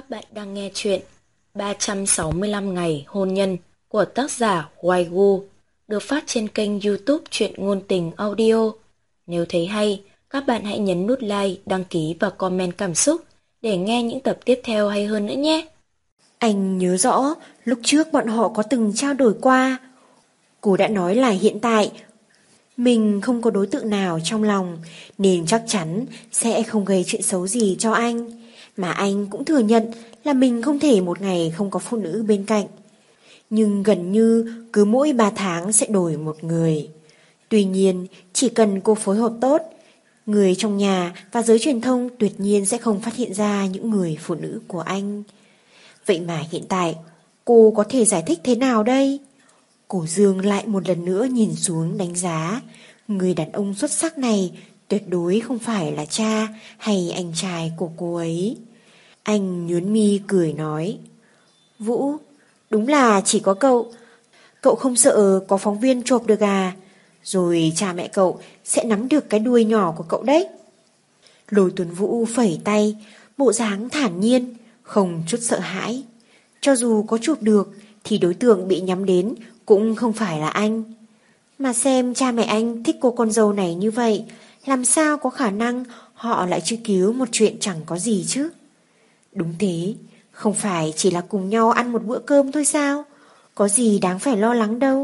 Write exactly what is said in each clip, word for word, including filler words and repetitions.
Các bạn đang nghe chuyện ba trăm sáu mươi lăm ngày hôn nhân của tác giả Hoài Gu, được phát trên kênh YouTube Truyện Ngôn Tình Audio. Nếu thấy hay, các bạn hãy nhấn nút like, đăng ký và comment cảm xúc để nghe những tập tiếp theo hay hơn nữa nhé. Anh nhớ rõ lúc trước bọn họ có từng trao đổi qua. Cô đã nói là hiện tại mình không có đối tượng nào trong lòng, nên chắc chắn sẽ không gây chuyện xấu gì cho anh. Mà anh cũng thừa nhận là mình không thể một ngày không có phụ nữ bên cạnh. Nhưng gần như cứ mỗi ba tháng sẽ đổi một người. Tuy nhiên, chỉ cần cô phối hợp tốt, người trong nhà và giới truyền thông tuyệt nhiên sẽ không phát hiện ra những người phụ nữ của anh. Vậy mà hiện tại, cô có thể giải thích thế nào đây? Cổ Dương lại một lần nữa nhìn xuống đánh giá. Người đàn ông xuất sắc này tuyệt đối không phải là cha hay anh trai của cô ấy. Anh nhướng mi cười nói: Vũ, đúng là chỉ có cậu. Cậu không sợ có phóng viên chộp được à? Rồi cha mẹ cậu sẽ nắm được cái đuôi nhỏ của cậu đấy. Lôi Tuấn Vũ phẩy tay, bộ dáng thản nhiên, không chút sợ hãi. Cho dù có chụp được thì đối tượng bị nhắm đến cũng không phải là anh. Mà xem cha mẹ anh thích cô con dâu này như vậy, làm sao có khả năng họ lại truy cứu một chuyện chẳng có gì chứ? Đúng thế, không phải chỉ là cùng nhau ăn một bữa cơm thôi sao? Có gì đáng phải lo lắng đâu.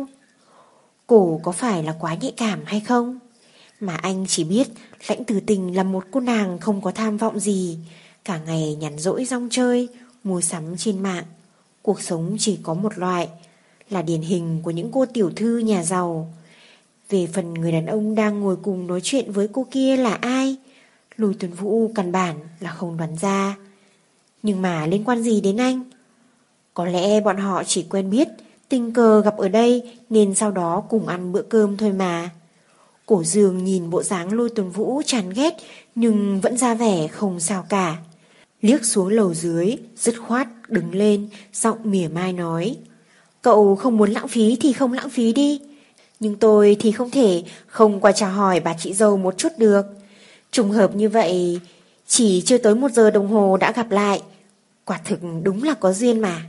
Cổ có phải là quá nhạy cảm hay không? Mà anh chỉ biết Lãnh Tử Tình là một cô nàng không có tham vọng gì, cả ngày nhàn rỗi rong chơi, mua sắm trên mạng. Cuộc sống chỉ có một loại, là điển hình của những cô tiểu thư nhà giàu. Về phần người đàn ông đang ngồi cùng nói chuyện với cô kia là ai, Lôi Tuấn Vũ căn bản là không đoán ra. Nhưng mà liên quan gì đến anh? Có lẽ bọn họ chỉ quen biết, tình cờ gặp ở đây nên sau đó cùng ăn bữa cơm thôi mà. Cổ Dương nhìn bộ dáng Lôi Tuấn Vũ chán ghét nhưng vẫn ra vẻ không sao cả. Liếc xuống lầu dưới, dứt khoát đứng lên, giọng mỉa mai nói: Cậu không muốn lãng phí thì không lãng phí đi. Nhưng tôi thì không thể không qua chào hỏi bà chị dâu một chút được. Trùng hợp như vậy, chỉ chưa tới một giờ đồng hồ đã gặp lại. Quả thực đúng là có duyên mà.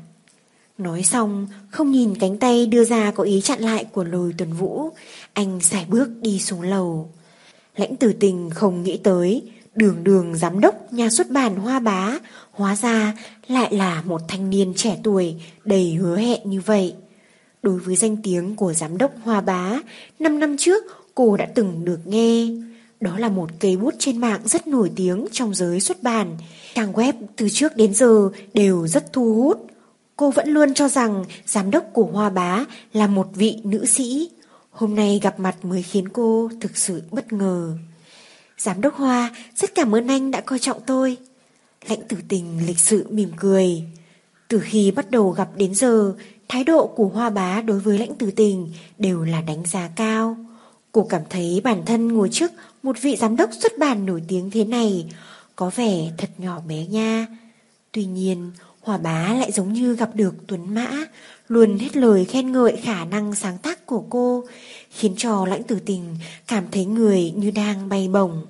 Nói xong, không nhìn cánh tay đưa ra có ý chặn lại của Lôi Tuấn Vũ, anh sải bước đi xuống lầu. Lãnh Tử Tình không nghĩ tới, đường đường giám đốc nhà xuất bản Hoa Bá, hóa ra lại là một thanh niên trẻ tuổi đầy hứa hẹn như vậy. Đối với danh tiếng của giám đốc Hoa Bá, năm năm trước cô đã từng được nghe. Đó là một cây bút trên mạng rất nổi tiếng trong giới xuất bản. Trang web từ trước đến giờ đều rất thu hút. Cô vẫn luôn cho rằng giám đốc của Hoa Bá là một vị nữ sĩ. Hôm nay gặp mặt mới khiến cô thực sự bất ngờ. Giám đốc Hoa, rất cảm ơn anh đã coi trọng tôi. Lãnh Tử Tình lịch sự mỉm cười. Từ khi bắt đầu gặp đến giờ, thái độ của Hoa Bá đối với Lãnh Tử Tình đều là đánh giá cao. Cô cảm thấy bản thân ngồi trước một vị giám đốc xuất bản nổi tiếng thế này có vẻ thật nhỏ bé nha. Tuy nhiên, Hoa Bá lại giống như gặp được Tuấn Mã, luôn hết lời khen ngợi khả năng sáng tác của cô, khiến cho Lãnh Tử Tình cảm thấy người như đang bay bổng.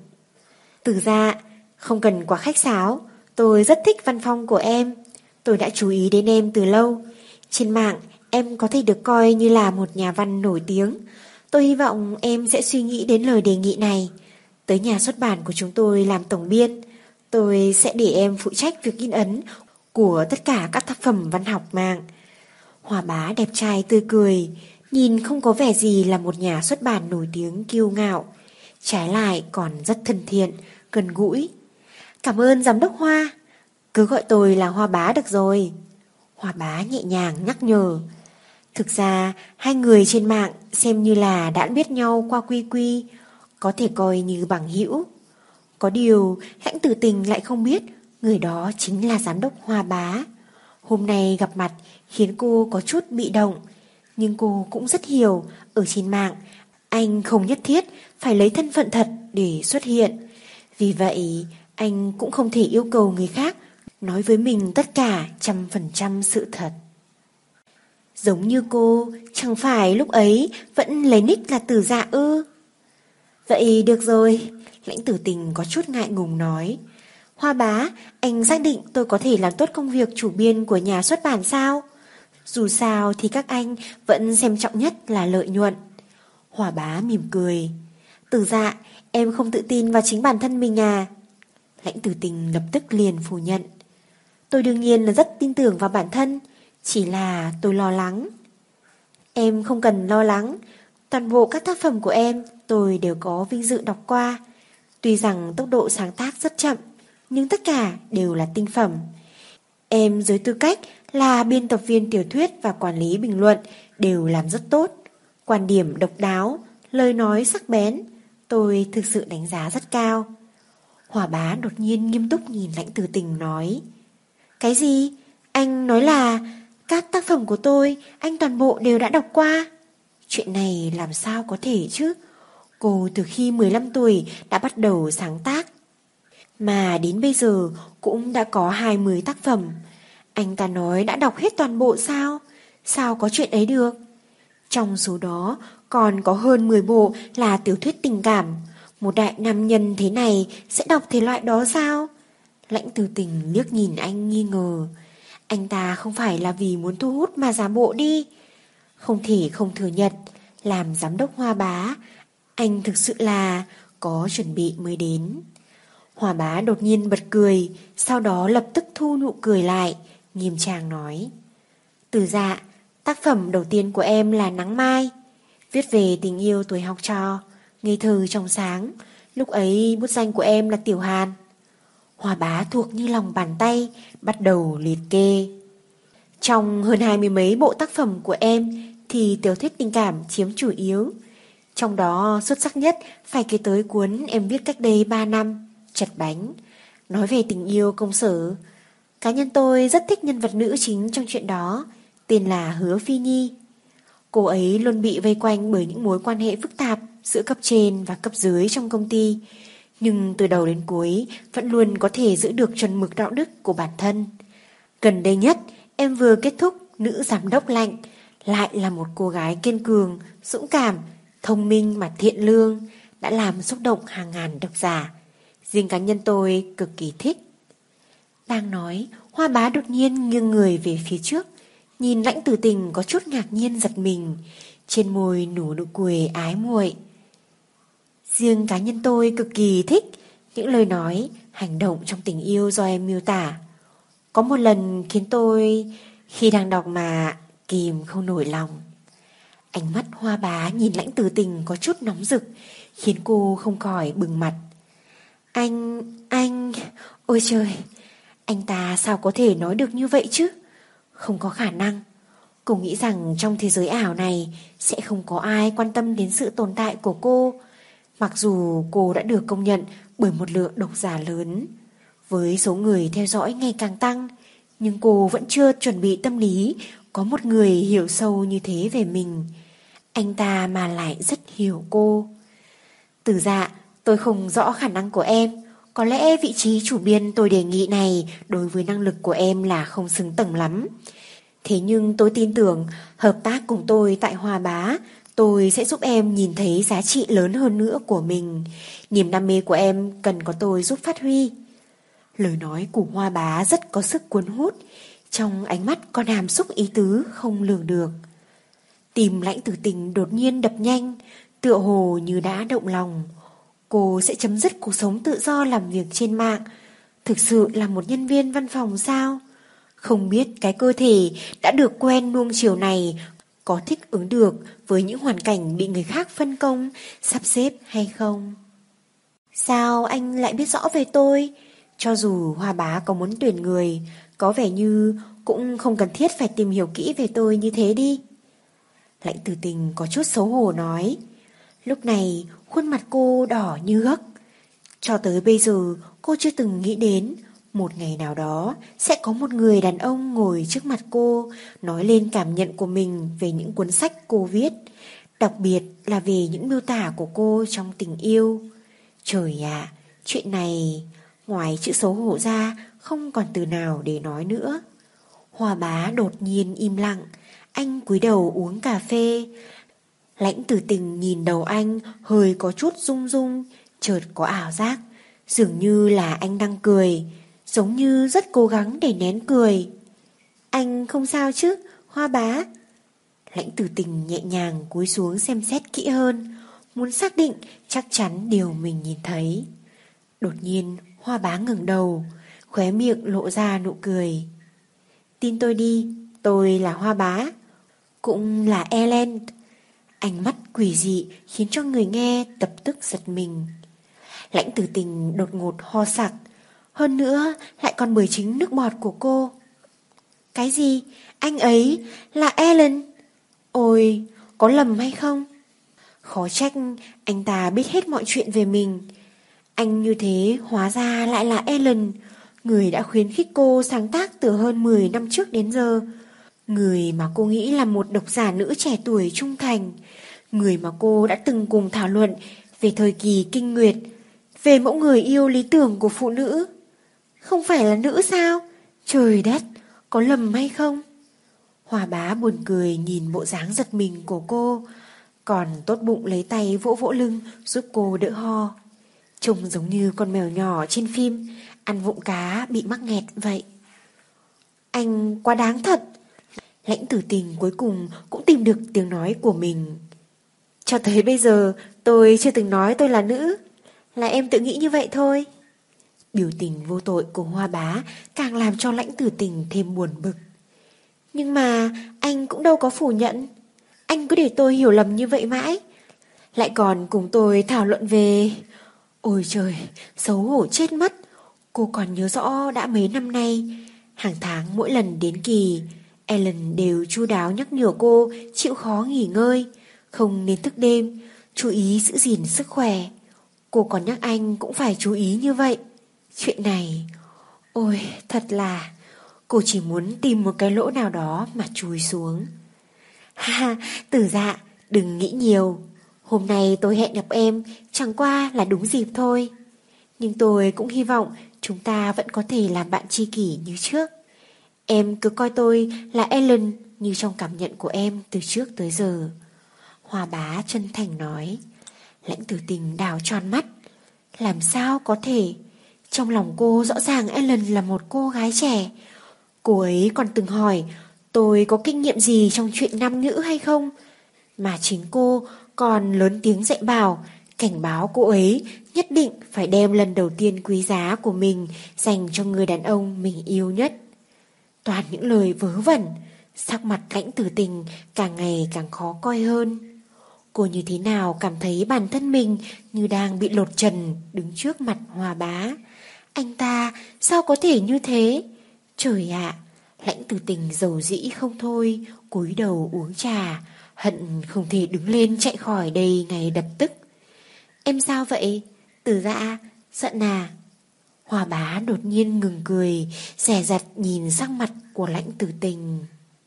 Từ ra, không cần quá khách sáo, tôi rất thích văn phong của em. Tôi đã chú ý đến em từ lâu. Trên mạng, em có thể được coi như là một nhà văn nổi tiếng. Tôi hy vọng em sẽ suy nghĩ đến lời đề nghị này. Tới nhà xuất bản của chúng tôi làm tổng biên, tôi sẽ để em phụ trách việc in ấn của tất cả các tác phẩm văn học mạng. Hoa Bá đẹp trai tươi cười, nhìn không có vẻ gì là một nhà xuất bản nổi tiếng kiêu ngạo, trái lại còn rất thân thiện, gần gũi. Cảm ơn giám đốc Hoa. Cứ gọi tôi là Hoa Bá được rồi. Hoa Bá nhẹ nhàng nhắc nhở. Thực ra hai người trên mạng xem như là đã biết nhau qua quy quy, có thể coi như bằng hữu. Có điều Lãnh Tử Tình lại không biết người đó chính là giám đốc Hoa Bá. Hôm nay gặp mặt khiến cô có chút bị động, nhưng cô cũng rất hiểu ở trên mạng anh không nhất thiết phải lấy thân phận thật để xuất hiện. Vì vậy anh cũng không thể yêu cầu người khác nói với mình tất cả trăm phần trăm sự thật. Giống như cô, chẳng phải lúc ấy vẫn lấy nick là Tử Dạ ư? Vậy được rồi, Lãnh Tử Tình có chút ngại ngùng nói. Hoa bá, anh xác định tôi có thể làm tốt công việc chủ biên của nhà xuất bản sao? Dù sao thì các anh vẫn xem trọng nhất là lợi nhuận. Hoa bá mỉm cười. Từ Dạ, em không tự tin vào chính bản thân mình à? Lãnh Tử Tình lập tức liền phủ nhận. Tôi đương nhiên là rất tin tưởng vào bản thân, chỉ là tôi lo lắng. Em không cần lo lắng, toàn bộ các tác phẩm của em tôi đều có vinh dự đọc qua. Tuy rằng tốc độ sáng tác rất chậm, nhưng tất cả đều là tinh phẩm. Em dưới tư cách là biên tập viên tiểu thuyết và quản lý bình luận đều làm rất tốt. Quan điểm độc đáo, lời nói sắc bén, tôi thực sự đánh giá rất cao. Hòa bá đột nhiên nghiêm túc nhìn Lãnh Tử Tình nói. Cái gì? Anh nói là các tác phẩm của tôi anh toàn bộ đều đã đọc qua? Chuyện này làm sao có thể chứ? Cô từ khi mười lăm tuổi đã bắt đầu sáng tác, mà đến bây giờ cũng đã có hai mươi tác phẩm. Anh ta nói đã đọc hết toàn bộ sao? Sao có chuyện ấy được? Trong số đó còn có hơn mười bộ là tiểu thuyết tình cảm. Một đại nam nhân thế này sẽ đọc thể loại đó sao? Lãnh Tử Tình liếc nhìn anh nghi ngờ. Anh ta không phải là vì muốn thu hút mà giả bộ đi. Không thể không thừa nhận, làm giám đốc Hoa bá, anh thực sự là có chuẩn bị mới đến. Hoa bá đột nhiên bật cười, sau đó lập tức thu nụ cười lại, nghiêm trang nói. Từ Dạ, tác phẩm đầu tiên của em là Nắng Mai, viết về tình yêu tuổi học trò, ngây thơ trong sáng. Lúc ấy bút danh của em là Tiểu Hàn. Hoa bá thuộc như lòng bàn tay, bắt đầu liệt kê. Trong hơn hai mươi mấy bộ tác phẩm của em thì tiểu thuyết tình cảm chiếm chủ yếu. Trong đó xuất sắc nhất phải kể tới cuốn em viết cách đây ba năm, Chật bánh, nói về tình yêu công sở. Cá nhân tôi rất thích nhân vật nữ chính trong chuyện đó, tên là Hứa Phi Nhi. Cô ấy luôn bị vây quanh bởi những mối quan hệ phức tạp giữa cấp trên và cấp dưới trong công ty, nhưng từ đầu đến cuối vẫn luôn có thể giữ được chuẩn mực đạo đức của bản thân. Gần đây nhất, em vừa kết thúc Nữ Giám Đốc Lạnh, lại là một cô gái kiên cường, dũng cảm, thông minh mà thiện lương, đã làm xúc động hàng ngàn độc giả. Riêng cá nhân tôi cực kỳ thích. Đang nói, Hoa bá đột nhiên nghiêng người về phía trước, nhìn Lãnh Tử Tình có chút ngạc nhiên giật mình, trên môi nở nụ cười ái muội. Riêng cá nhân tôi cực kỳ thích những lời nói, hành động trong tình yêu do em miêu tả. Có một lần khiến tôi khi đang đọc mà kìm không nổi lòng. Ánh mắt Hoa bá nhìn Lãnh Tử Tình có chút nóng rực, khiến cô không khỏi bừng mặt. Anh, anh, ôi trời, anh ta sao có thể nói được như vậy chứ? Không có khả năng. Cô nghĩ rằng trong thế giới ảo này sẽ không có ai quan tâm đến sự tồn tại của cô, mặc dù cô đã được công nhận bởi một lượng độc giả lớn. Với số người theo dõi ngày càng tăng, nhưng cô vẫn chưa chuẩn bị tâm lý có một người hiểu sâu như thế về mình. Anh ta mà lại rất hiểu cô. Từ Dạ, tôi không rõ khả năng của em. Có lẽ vị trí chủ biên tôi đề nghị này đối với năng lực của em là không xứng tầm lắm. Thế nhưng tôi tin tưởng hợp tác cùng tôi tại Hoa bá, tôi sẽ giúp em nhìn thấy giá trị lớn hơn nữa của mình. Niềm đam mê của em cần có tôi giúp phát huy. Lời nói của Hoa bá rất có sức cuốn hút, trong ánh mắt còn hàm xúc ý tứ không lường được. Tim Lãnh Tử Tình đột nhiên đập nhanh, tựa hồ như đã động lòng. Cô sẽ chấm dứt cuộc sống tự do làm việc trên mạng, thực sự là một nhân viên văn phòng sao? Không biết cái cơ thể đã được quen nuông chiều này có thích ứng được với những hoàn cảnh bị người khác phân công, sắp xếp hay không? Sao anh lại biết rõ về tôi? Cho dù Hoa bá có muốn tuyển người, có vẻ như cũng không cần thiết phải tìm hiểu kỹ về tôi như thế đi. Lãnh Tử Tình có chút xấu hổ nói. Lúc này khuôn mặt cô đỏ như gấc. Cho tới bây giờ cô chưa từng nghĩ đến một ngày nào đó sẽ có một người đàn ông ngồi trước mặt cô, nói lên cảm nhận của mình về những cuốn sách cô viết, đặc biệt là về những miêu tả của cô trong tình yêu. Trời ạ, chuyện này ngoài chữ xấu hổ ra không còn từ nào để nói nữa. Hoa bá đột nhiên im lặng, anh cúi đầu uống cà phê. Lãnh Tử Tình nhìn đầu anh hơi có chút rung rung, chợt có ảo giác Dường như là anh đang cười, giống như rất cố gắng để nén cười. Anh không sao chứ, Hoa bá? Lãnh Tử Tình nhẹ nhàng cúi xuống xem xét kỹ hơn, muốn xác định chắc chắn điều mình nhìn thấy. Đột nhiên Hoa bá ngẩng đầu, khóe miệng lộ ra nụ cười. Tin tôi đi, tôi là Hoa bá, cũng là Ellen. Ánh mắt quỷ dị khiến cho người nghe lập tức giật mình. Lãnh Tử Tình đột ngột ho sặc, hơn nữa lại còn bởi chính nước bọt của cô. Cái gì? Anh ấy là Ellen? Ôi, có lầm hay không? Khó trách anh ta biết hết mọi chuyện về mình. Anh như thế hóa ra lại là Ellen, người đã khuyến khích cô sáng tác từ hơn mười năm trước đến giờ. Người mà cô nghĩ là một độc giả nữ trẻ tuổi trung thành. Người mà cô đã từng cùng thảo luận về thời kỳ kinh nguyệt, về mẫu người yêu lý tưởng của phụ nữ. Không phải là nữ sao? Trời đất, có lầm hay không? Hoa bá buồn cười nhìn bộ dáng giật mình của cô, còn tốt bụng lấy tay vỗ vỗ lưng giúp cô đỡ ho. Trông giống như con mèo nhỏ trên phim ăn vụng cá bị mắc nghẹt vậy. Anh quá đáng thật. Lãnh Tử Tình cuối cùng cũng tìm được tiếng nói của mình. Cho tới bây giờ tôi chưa từng nói tôi là nữ, là em tự nghĩ như vậy thôi. Biểu tình vô tội của Hoa bá càng làm cho Lãnh Tử Tình thêm buồn bực. Nhưng mà anh cũng đâu có phủ nhận. Anh cứ để tôi hiểu lầm như vậy mãi, lại còn cùng tôi thảo luận về... Ôi trời, xấu hổ chết mất. Cô còn nhớ rõ đã mấy năm nay, hàng tháng mỗi lần đến kỳ, Ellen đều chu đáo nhắc nhở cô chịu khó nghỉ ngơi, không nên thức đêm, chú ý giữ gìn sức khỏe. Cô còn nhắc anh cũng phải chú ý như vậy. Chuyện này, ôi thật là... Cô chỉ muốn tìm một cái lỗ nào đó mà chui xuống. Ha, Tử Dạ, đừng nghĩ nhiều. Hôm nay tôi hẹn gặp em chẳng qua là đúng dịp thôi. Nhưng tôi cũng hy vọng chúng ta vẫn có thể làm bạn tri kỷ như trước. Em cứ coi tôi là Ellen như trong cảm nhận của em từ trước tới giờ. Hoa bá chân thành nói. Lãnh Tử Tình đào tròn mắt. Làm sao có thể? Trong lòng cô rõ ràng Ellen là một cô gái trẻ. Cô ấy còn từng hỏi tôi có kinh nghiệm gì trong chuyện nam nữ hay không. Mà chính cô còn lớn tiếng dạy bảo, cảnh báo cô ấy nhất định phải đem lần đầu tiên quý giá của mình dành cho người đàn ông mình yêu nhất. Toàn những lời vớ vẩn, sắc mặt Lãnh Tử Tình càng ngày càng khó coi hơn. Cô như thế nào cảm thấy bản thân mình như đang bị lột trần đứng trước mặt Hoa bá. Anh ta sao có thể như thế? Trời ạ! Lãnh Tử Tình dầu dĩ không thôi, cúi đầu uống trà, hận không thể đứng lên chạy khỏi đây ngay lập tức. Em sao vậy? Tử Dạ, giận à? Hoa bá đột nhiên ngừng cười, dè dặt nhìn sắc mặt của Lãnh Tử Tình.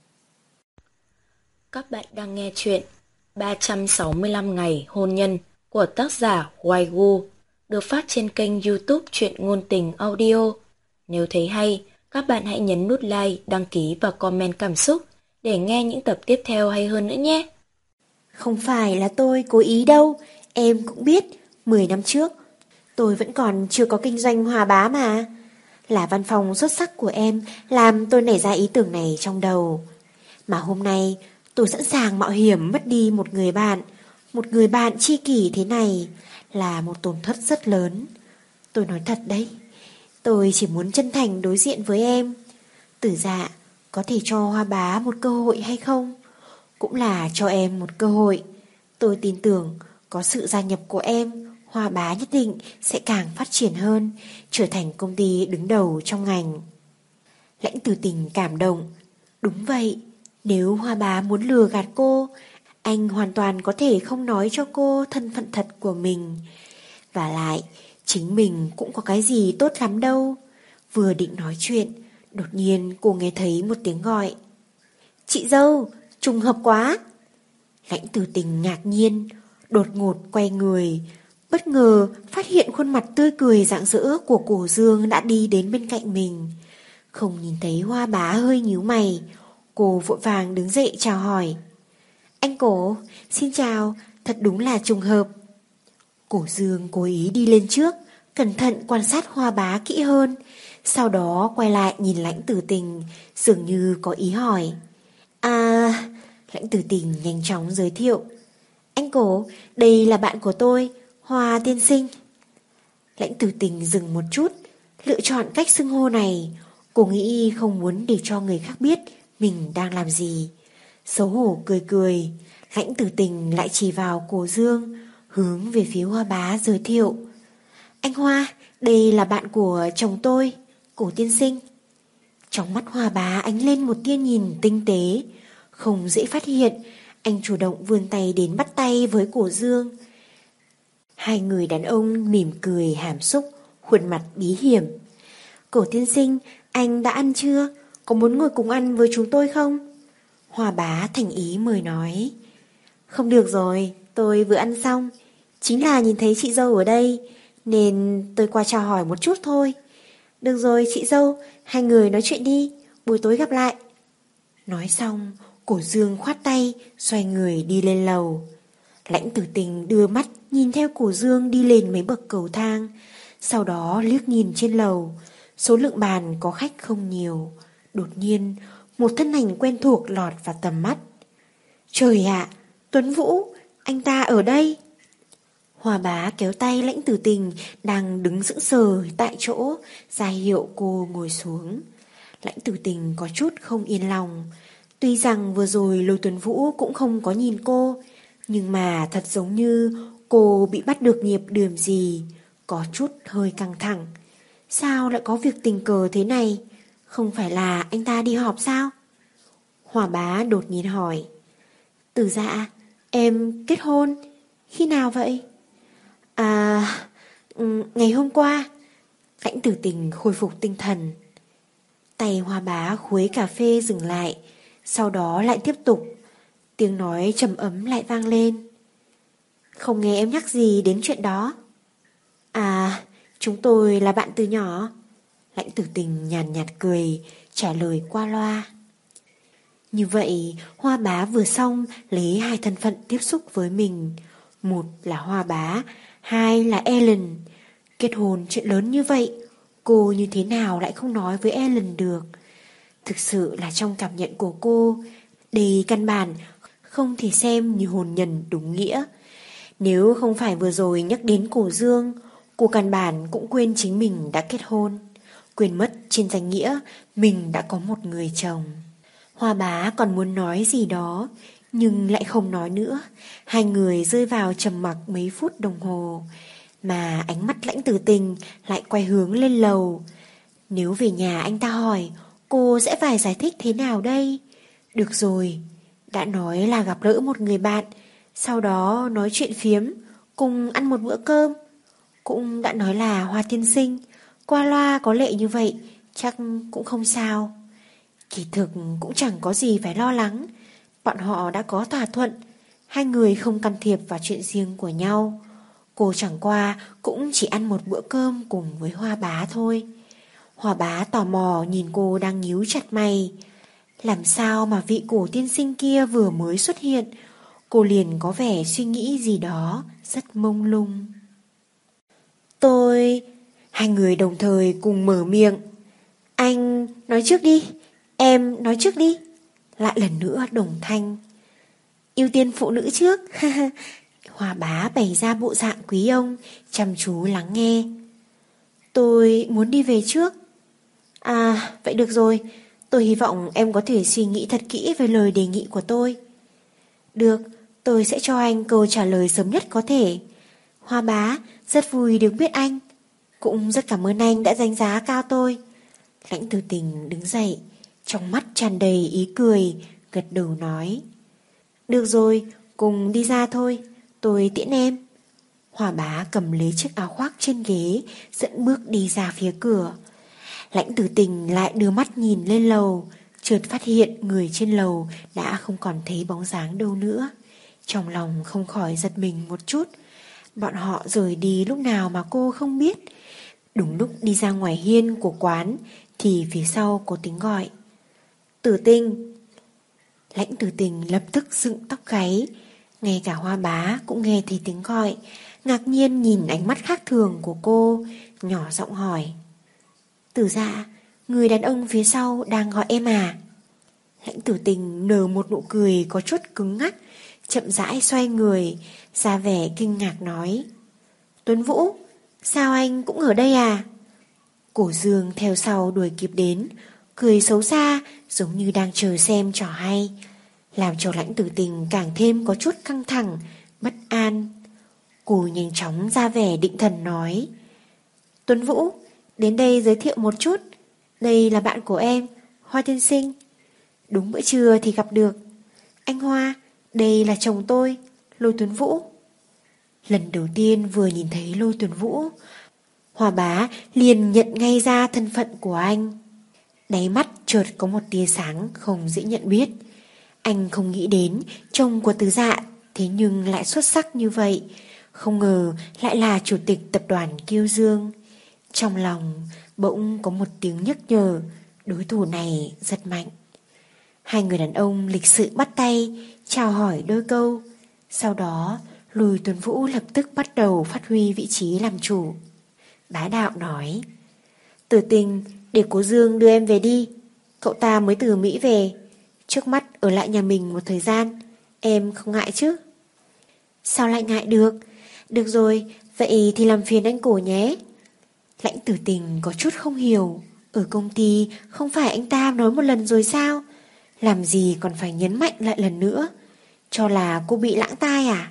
Các bạn đang nghe chuyện ba trăm sáu mươi lăm ngày hôn nhân của tác giả Waigu, được phát trên kênh YouTube Truyện Ngôn Tình Audio. Nếu thấy hay, các bạn hãy nhấn nút like, đăng ký và comment cảm xúc để nghe những tập tiếp theo hay hơn nữa nhé. Không phải là tôi cố ý đâu, em cũng biết, mười năm trước tôi vẫn còn chưa có kinh doanh Hoa bá mà. Là văn phòng xuất sắc của em làm tôi nảy ra ý tưởng này trong đầu. Mà hôm nay tôi sẵn sàng mạo hiểm mất đi một người bạn, một người bạn tri kỷ thế này là một tổn thất rất lớn. Tôi nói thật đấy, tôi chỉ muốn chân thành đối diện với em. Tử Dạ, có thể cho Hoa bá một cơ hội hay không? Cũng là cho em một cơ hội. Tôi tin tưởng có sự gia nhập của em, Hoa bá nhất định sẽ càng phát triển hơn, trở thành công ty đứng đầu trong ngành. Lãnh Tử Tình cảm động. Đúng vậy, nếu Hoa bá muốn lừa gạt cô, anh hoàn toàn có thể không nói cho cô thân phận thật của mình. Và lại, chính mình cũng có cái gì tốt lắm đâu. Vừa định nói chuyện, đột nhiên cô nghe thấy một tiếng gọi. Chị dâu, trùng hợp quá. Lãnh Tử Tình ngạc nhiên, đột ngột quay người, bất ngờ phát hiện khuôn mặt tươi cười rạng rỡ của Cổ Dương đã đi đến bên cạnh mình. Không nhìn thấy Hoa bá hơi nhíu mày, cô vội vàng đứng dậy chào hỏi. Anh Cổ, xin chào, thật đúng là trùng hợp. Cổ Dương cố ý đi lên trước, cẩn thận quan sát Hoa Bá kỹ hơn, sau đó quay lại nhìn Lãnh Tử Tình, dường như có ý hỏi. À, Lãnh Tử Tình nhanh chóng giới thiệu. Anh Cổ, đây là bạn của tôi, Hoa tiên sinh. Lãnh Tử Tình dừng một chút, lựa chọn cách xưng hô này. Cô nghĩ không muốn để cho người khác biết mình đang làm gì. Xấu hổ cười cười, Lãnh Tử Tình lại chỉ vào Cổ Dương, hướng về phía Hoa Bá giới thiệu. Anh Hoa, đây là bạn của chồng tôi, Cổ tiên sinh. Trong mắt Hoa Bá ánh lên một tia nhìn tinh tế. Không dễ phát hiện, anh chủ động vươn tay đến bắt tay với Cổ Dương. Hai người đàn ông mỉm cười hàm xúc, khuôn mặt bí hiểm. Cổ tiên sinh, anh đã ăn chưa? Có muốn ngồi cùng ăn với chúng tôi không? Hoa Bá thành ý mời nói. Không được rồi, tôi vừa ăn xong. Chính là nhìn thấy chị dâu ở đây, nên tôi qua chào hỏi một chút thôi. Được rồi chị dâu, hai người nói chuyện đi, buổi tối gặp lại. Nói xong, Cổ Dương khoát tay, xoay người đi lên lầu. Lãnh Tử Tình đưa mắt nhìn theo Cổ Dương đi lên mấy bậc cầu thang, sau đó liếc nhìn trên lầu. Số lượng bàn có khách không nhiều. Đột nhiên, một thân ảnh quen thuộc lọt vào tầm mắt. Trời ạ, Tuấn Vũ, anh ta ở đây. Hoa Bá kéo tay Lãnh Tử Tình đang đứng sững sờ tại chỗ, ra hiệu cô ngồi xuống. Lãnh Tử Tình có chút không yên lòng. Tuy rằng vừa rồi Lôi Tuấn Vũ cũng không có nhìn cô, nhưng mà thật giống như cô bị bắt được nghiệp điểm gì, có chút hơi căng thẳng. Sao lại có việc tình cờ thế này? Không phải là anh ta đi họp sao? Hoa Bá đột nhiên hỏi. Từ Dạ, em kết hôn, khi nào vậy? À, ngày hôm qua. Lãnh Tử Tình khôi phục tinh thần. Tay Hoa Bá khuấy cà phê dừng lại, sau đó lại tiếp tục. Tiếng nói trầm ấm lại vang lên. Không nghe em nhắc gì đến chuyện đó. À, chúng tôi là bạn từ nhỏ. Lãnh Tử Tình nhàn nhạt cười, trả lời qua loa. Như vậy, Hoa Bá vừa xong lấy hai thân phận tiếp xúc với mình. Một là Hoa Bá, hai là Ellen. Kết hôn chuyện lớn như vậy, cô như thế nào lại không nói với Ellen được? Thực sự là trong cảm nhận của cô, đây căn bản không thể xem như hôn nhân đúng nghĩa. Nếu không phải vừa rồi nhắc đến Cổ Dương, cô căn bản cũng quên chính mình đã kết hôn, quên mất trên danh nghĩa mình đã có một người chồng. Hoa Bá còn muốn nói gì đó, nhưng lại không nói nữa. Hai người rơi vào trầm mặc mấy phút đồng hồ, mà ánh mắt Lãnh Tử Tình lại quay hướng lên lầu. Nếu về nhà anh ta hỏi, cô sẽ phải giải thích thế nào đây? Được rồi, đã nói là gặp gỡ một người bạn, sau đó nói chuyện phiếm, cùng ăn một bữa cơm. Cũng đã nói là Hoa tiên sinh, qua loa có lệ như vậy, chắc cũng không sao. Kỳ thực cũng chẳng có gì phải lo lắng. Bọn họ đã có thỏa thuận, hai người không can thiệp vào chuyện riêng của nhau. Cô chẳng qua cũng chỉ ăn một bữa cơm cùng với Hoa Bá thôi. Hoa Bá tò mò nhìn cô đang nhíu chặt mày. Làm sao mà vị Cổ tiên sinh kia vừa mới xuất hiện, cô liền có vẻ suy nghĩ gì đó rất mông lung. Tôi... Hai người đồng thời cùng mở miệng. Anh nói trước đi, em nói trước đi. Lại lần nữa đồng thanh. Ưu tiên phụ nữ trước. Hoa Bá bày ra bộ dạng quý ông, chăm chú lắng nghe. Tôi muốn đi về trước. À, vậy được rồi. Tôi hy vọng em có thể suy nghĩ thật kỹ về lời đề nghị của tôi. Được, tôi sẽ cho anh câu trả lời sớm nhất có thể. Hoa Bá, rất vui được biết anh. Cũng rất cảm ơn anh đã đánh giá cao tôi. Lãnh Tử Tình đứng dậy, trong mắt tràn đầy ý cười, gật đầu nói. Được rồi, cùng đi ra thôi, tôi tiễn em. Hoa Bá cầm lấy chiếc áo khoác trên ghế, dẫn bước đi ra phía cửa. Lãnh Tử Tình lại đưa mắt nhìn lên lầu, chợt phát hiện người trên lầu đã không còn thấy bóng dáng đâu nữa. Trong lòng không khỏi giật mình một chút. Bọn họ rời đi lúc nào mà cô không biết. Đúng lúc đi ra ngoài hiên của quán thì phía sau có tiếng gọi. Tử Tình. Lãnh Tử Tình lập tức dựng tóc gáy. Ngay cả Hoa Bá cũng nghe thấy tiếng gọi. ngạc nhiên nhìn ánh mắt khác thường của cô, nhỏ giọng hỏi: Tử Dạ, người đàn ông phía sau đang gọi em à? Lãnh Tử Tình nở một nụ cười có chút cứng ngắc, chậm rãi xoay người, ra vẻ kinh ngạc nói: Tuấn Vũ, sao anh cũng ở đây à? Cổ Dương theo sau đuổi kịp đến, cười xấu xa giống như đang chờ xem trò hay, làm cho Lãnh Tử Tình càng thêm có chút căng thẳng, bất an. Cô nhanh chóng ra vẻ định thần nói: Tuấn Vũ, đến đây giới thiệu một chút, đây là bạn của em, Hoa tiên sinh. Đúng bữa trưa thì gặp được. Anh Hoa, đây là chồng tôi, Lôi Tuấn Vũ. Lần đầu tiên vừa nhìn thấy Lôi Tuấn Vũ, Hoa Bá liền nhận ngay ra thân phận của anh. Đáy mắt chợt có một tia sáng không dễ nhận biết. Anh không nghĩ đến chồng của Tứ Dạ thế nhưng lại xuất sắc như vậy, không ngờ lại là chủ tịch tập đoàn Kiêu Dương. Trong lòng bỗng có một tiếng nhắc nhở, đối thủ này rất mạnh. Hai người đàn ông lịch sự bắt tay, chào hỏi đôi câu. Sau đó Lôi Tuấn Vũ lập tức bắt đầu phát huy vị trí làm chủ. Bá đạo nói: Tử Tình, để cô Dương đưa em về đi. Cậu ta mới từ Mỹ về, trước mắt ở lại nhà mình một thời gian, em không ngại chứ? Sao lại ngại được? Được rồi, vậy thì làm phiền anh Cổ nhé. Lãnh Tử Tình có chút không hiểu, ở công ty không phải anh ta nói một lần rồi sao? Làm gì còn phải nhấn mạnh lại lần nữa? Cho là cô bị lãng tai à?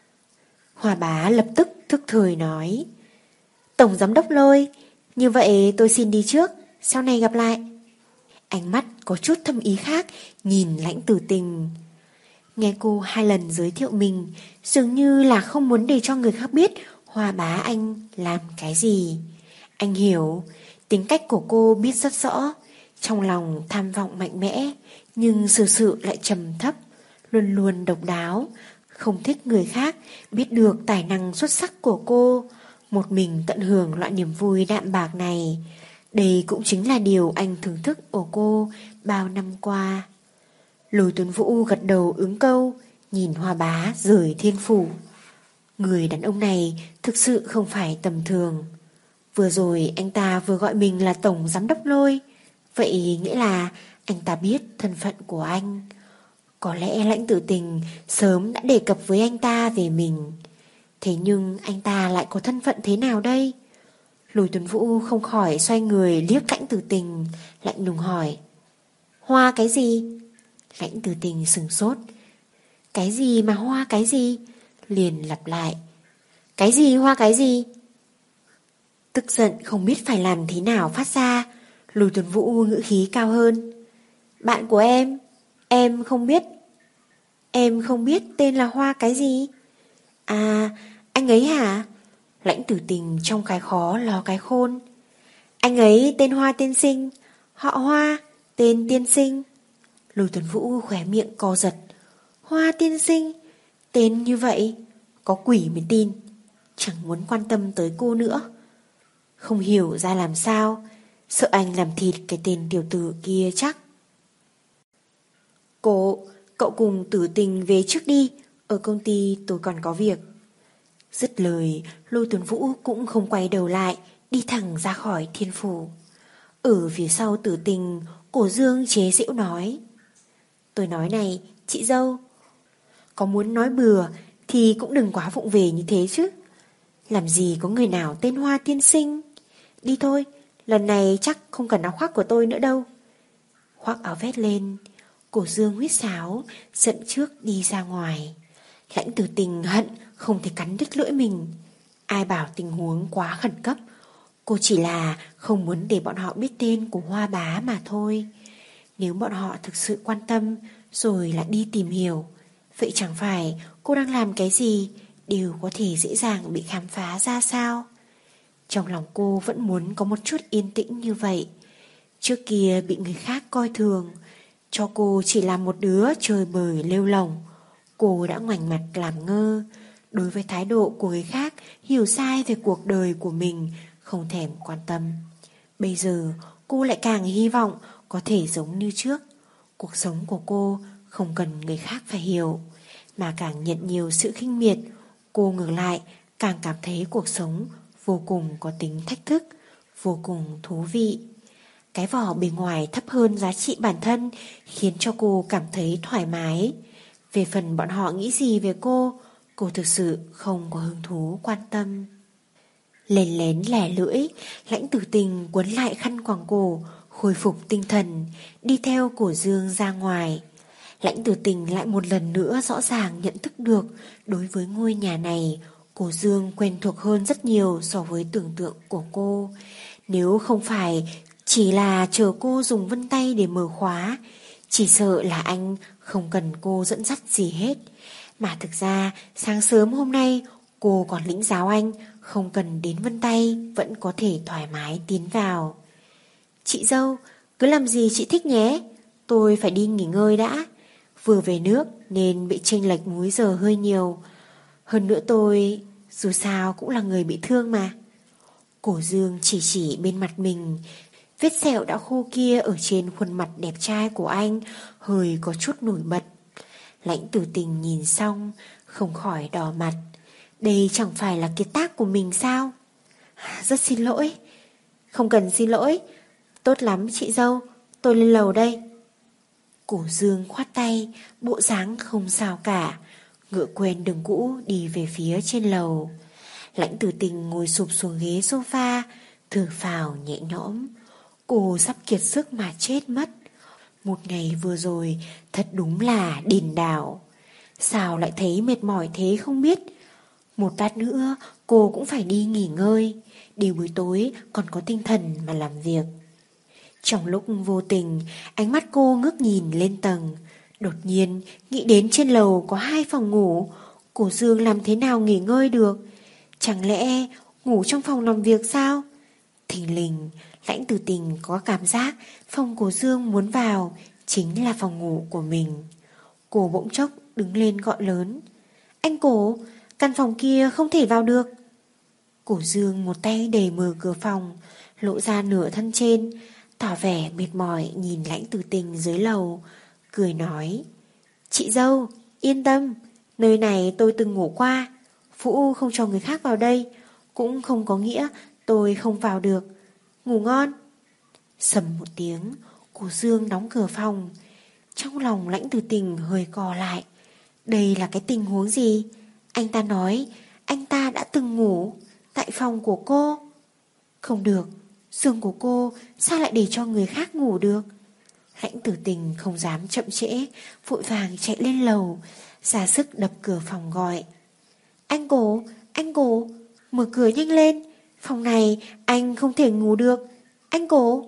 Hoa Bá lập tức thức thời nói: Tổng giám đốc Lôi, như vậy tôi xin đi trước, sau này gặp lại. Ánh mắt có chút thâm ý khác nhìn Lãnh Tử Tình. Nghe cô hai lần giới thiệu mình, dường như là không muốn để cho người khác biết Hoa Bá anh làm cái gì. Anh hiểu, tính cách của cô biết rất rõ, trong lòng tham vọng mạnh mẽ, nhưng sự sự lại trầm thấp, luôn luôn độc đáo, không thích người khác biết được tài năng xuất sắc của cô, một mình tận hưởng loại niềm vui đạm bạc này. Đây cũng chính là điều anh thưởng thức ở cô bao năm qua. Lôi Tuấn Vũ gật đầu ứng câu, nhìn Hoa Bá rời thiên phủ. Người đàn ông này thực sự không phải tầm thường. Vừa rồi anh ta vừa gọi mình là tổng giám đốc Lôi, vậy nghĩa là anh ta biết thân phận của anh. Có lẽ Lãnh Tử Tình sớm đã đề cập với anh ta về mình. Thế nhưng anh ta lại có thân phận thế nào đây? Lôi Tuấn Vũ không khỏi xoay người liếc Lãnh Tử Tình, lạnh lùng hỏi: Hoa cái gì? Lãnh Tử Tình sừng sốt. Cái gì mà hoa cái gì? Liền lặp lại: Cái gì hoa cái gì? Tức giận không biết phải làm thế nào phát ra, Lôi Tuấn Vũ ngữ khí cao hơn: Bạn của em, em không biết. Em không biết tên là Hoa cái gì? À, anh ấy hả? Lãnh Tử Tình trong cái khó ló cái khôn. Anh ấy tên Hoa tiên sinh, họ Hoa, tên tiên sinh. Lôi Tuấn Vũ khóe miệng co giật. Hoa tiên sinh, tên như vậy, có quỷ mới tin. Chẳng muốn quan tâm tới cô nữa. Không hiểu ra làm sao, sợ anh làm thịt cái tên tiểu tử kia chắc. Cô, cậu cùng Tử Tình về trước đi, ở công ty tôi còn có việc. Dứt lời, Lôi Tuấn Vũ cũng không quay đầu lại, đi thẳng ra khỏi thiên phủ. Ở phía sau Tử Tình, Cổ Dương chế giễu nói: Tôi nói này, chị dâu, có muốn nói bừa thì cũng đừng quá vụng về như thế chứ. Làm gì có người nào tên Hoa tiên sinh. Đi thôi, lần này chắc không cần áo khoác của tôi nữa đâu. Khoác áo vest lên, Cổ Dương huýt sáo, giận trước đi ra ngoài. Lãnh Tử Tình hận không thể cắn đứt lưỡi mình. Ai bảo tình huống quá khẩn cấp, cô chỉ là không muốn để bọn họ biết tên của Hoa Bá mà thôi. Nếu bọn họ thực sự quan tâm rồi lại đi tìm hiểu, vậy chẳng phải cô đang làm cái gì đều có thể dễ dàng bị khám phá ra sao? Trong lòng cô vẫn muốn có một chút yên tĩnh như vậy. Trước kia bị người khác coi thường, cho cô chỉ là một đứa chơi bời lêu lỏng, cô đã ngoảnh mặt làm ngơ. Đối với thái độ của người khác hiểu sai về cuộc đời của mình, không thèm quan tâm. Bây giờ cô lại càng hy vọng có thể giống như trước. Cuộc sống của cô không cần người khác phải hiểu, mà càng nhận nhiều sự khinh miệt, cô ngược lại càng cảm thấy cuộc sống vô cùng có tính thách thức, vô cùng thú vị. Cái vỏ bề ngoài thấp hơn giá trị bản thân khiến cho cô cảm thấy thoải mái. Về phần bọn họ nghĩ gì về cô, cô thực sự không có hứng thú quan tâm. Lén lén lẻ lưỡi, Lãnh Tử Tình quấn lại khăn quàng cổ, khôi phục tinh thần, đi theo Cổ Dương ra ngoài. Lãnh Tử Tình lại một lần nữa rõ ràng nhận thức được đối với ngôi nhà này, Cổ Dương quen thuộc hơn rất nhiều so với tưởng tượng của cô. Nếu không phải chỉ là chờ cô dùng vân tay để mở khóa, chỉ sợ là anh không cần cô dẫn dắt gì hết. Mà thực ra sáng sớm hôm nay cô còn lĩnh giáo anh không cần đến vân tay vẫn có thể thoải mái tiến vào. Chị dâu, cứ làm gì chị thích nhé, tôi phải đi nghỉ ngơi đã. Vừa về nước nên bị chênh lệch múi giờ hơi nhiều. Hơn nữa tôi dù sao cũng là người bị thương mà. Cổ Dương chỉ chỉ bên mặt mình. Vết sẹo đã khô kia ở trên khuôn mặt đẹp trai của anh hơi có chút nổi bật. Lãnh Tử Tình nhìn xong không khỏi đỏ mặt. Đây chẳng phải là kiệt tác của mình sao? Rất xin lỗi. Không cần xin lỗi. Tốt lắm chị dâu, tôi lên lầu đây. Cổ Dương khoát tay, bộ dáng không sao cả, ngựa quen đường cũ đi về phía trên lầu. Lãnh Tử Tình ngồi sụp xuống ghế sofa, thở phào nhẹ nhõm. Cô sắp kiệt sức mà chết mất. Một ngày vừa rồi thật đúng là điên đảo. Sao lại thấy mệt mỏi thế không biết. Một lát nữa cô cũng phải đi nghỉ ngơi, để buổi tối còn có tinh thần mà làm việc. Trong lúc vô tình, ánh mắt cô ngước nhìn lên tầng, đột nhiên nghĩ đến trên lầu có hai phòng ngủ. Cổ Dương làm thế nào nghỉ ngơi được? Chẳng lẽ ngủ trong phòng làm việc sao? Thình lình, Lãnh Tử Tình có cảm giác phòng Cổ Dương muốn vào chính là phòng ngủ của mình. Cô bỗng chốc đứng lên gọi lớn. Anh Cổ, căn phòng kia không thể vào được. Cổ Dương một tay đẩy mở cửa phòng, lộ ra nửa thân trên, tỏ vẻ mệt mỏi nhìn Lãnh Tử Tình dưới lầu, cười nói. Chị dâu, yên tâm, nơi này tôi từng ngủ qua. Phũ không cho người khác vào đây, cũng không có nghĩa tôi không vào được. Ngủ ngon. Sầm một tiếng, Cổ Dương đóng cửa phòng. Trong lòng Lãnh Tử Tình hơi co lại. Đây là cái tình huống gì? Anh ta nói anh ta đã từng ngủ tại phòng của cô. Không được, giường của cô sao lại để cho người khác ngủ được? Lãnh Tử Tình không dám chậm trễ, vội vàng chạy lên lầu, ra sức đập cửa phòng gọi. Anh Cổ, anh Cổ, mở cửa nhanh lên, phòng này anh không thể ngủ được. Anh Cổ.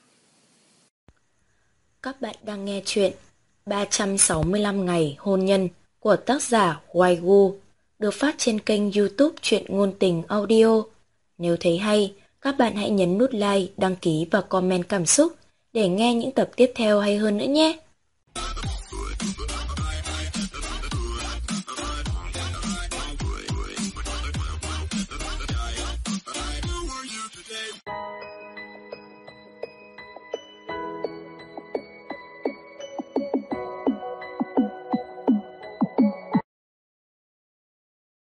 Các bạn đang nghe chuyện ba trăm sáu mươi lăm ngày hôn nhân của tác giả Hoài Gu, được phát trên kênh YouTube Truyện Ngôn Tình Audio. Nếu thấy hay, các bạn hãy nhấn nút like, đăng ký và comment cảm xúc để nghe những tập tiếp theo hay hơn nữa nhé.